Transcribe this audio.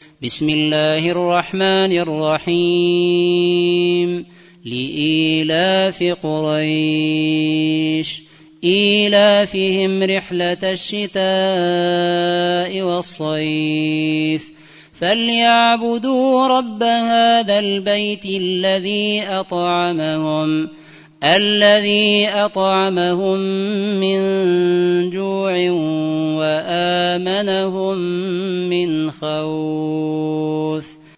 بسم الله الرحمن الرحيم لإيلاف قريش إيلافهم رحلة الشتاء والصيف فليعبدوا رب هذا البيت الذي أطعمهم من جوع وآمنهم من خوف.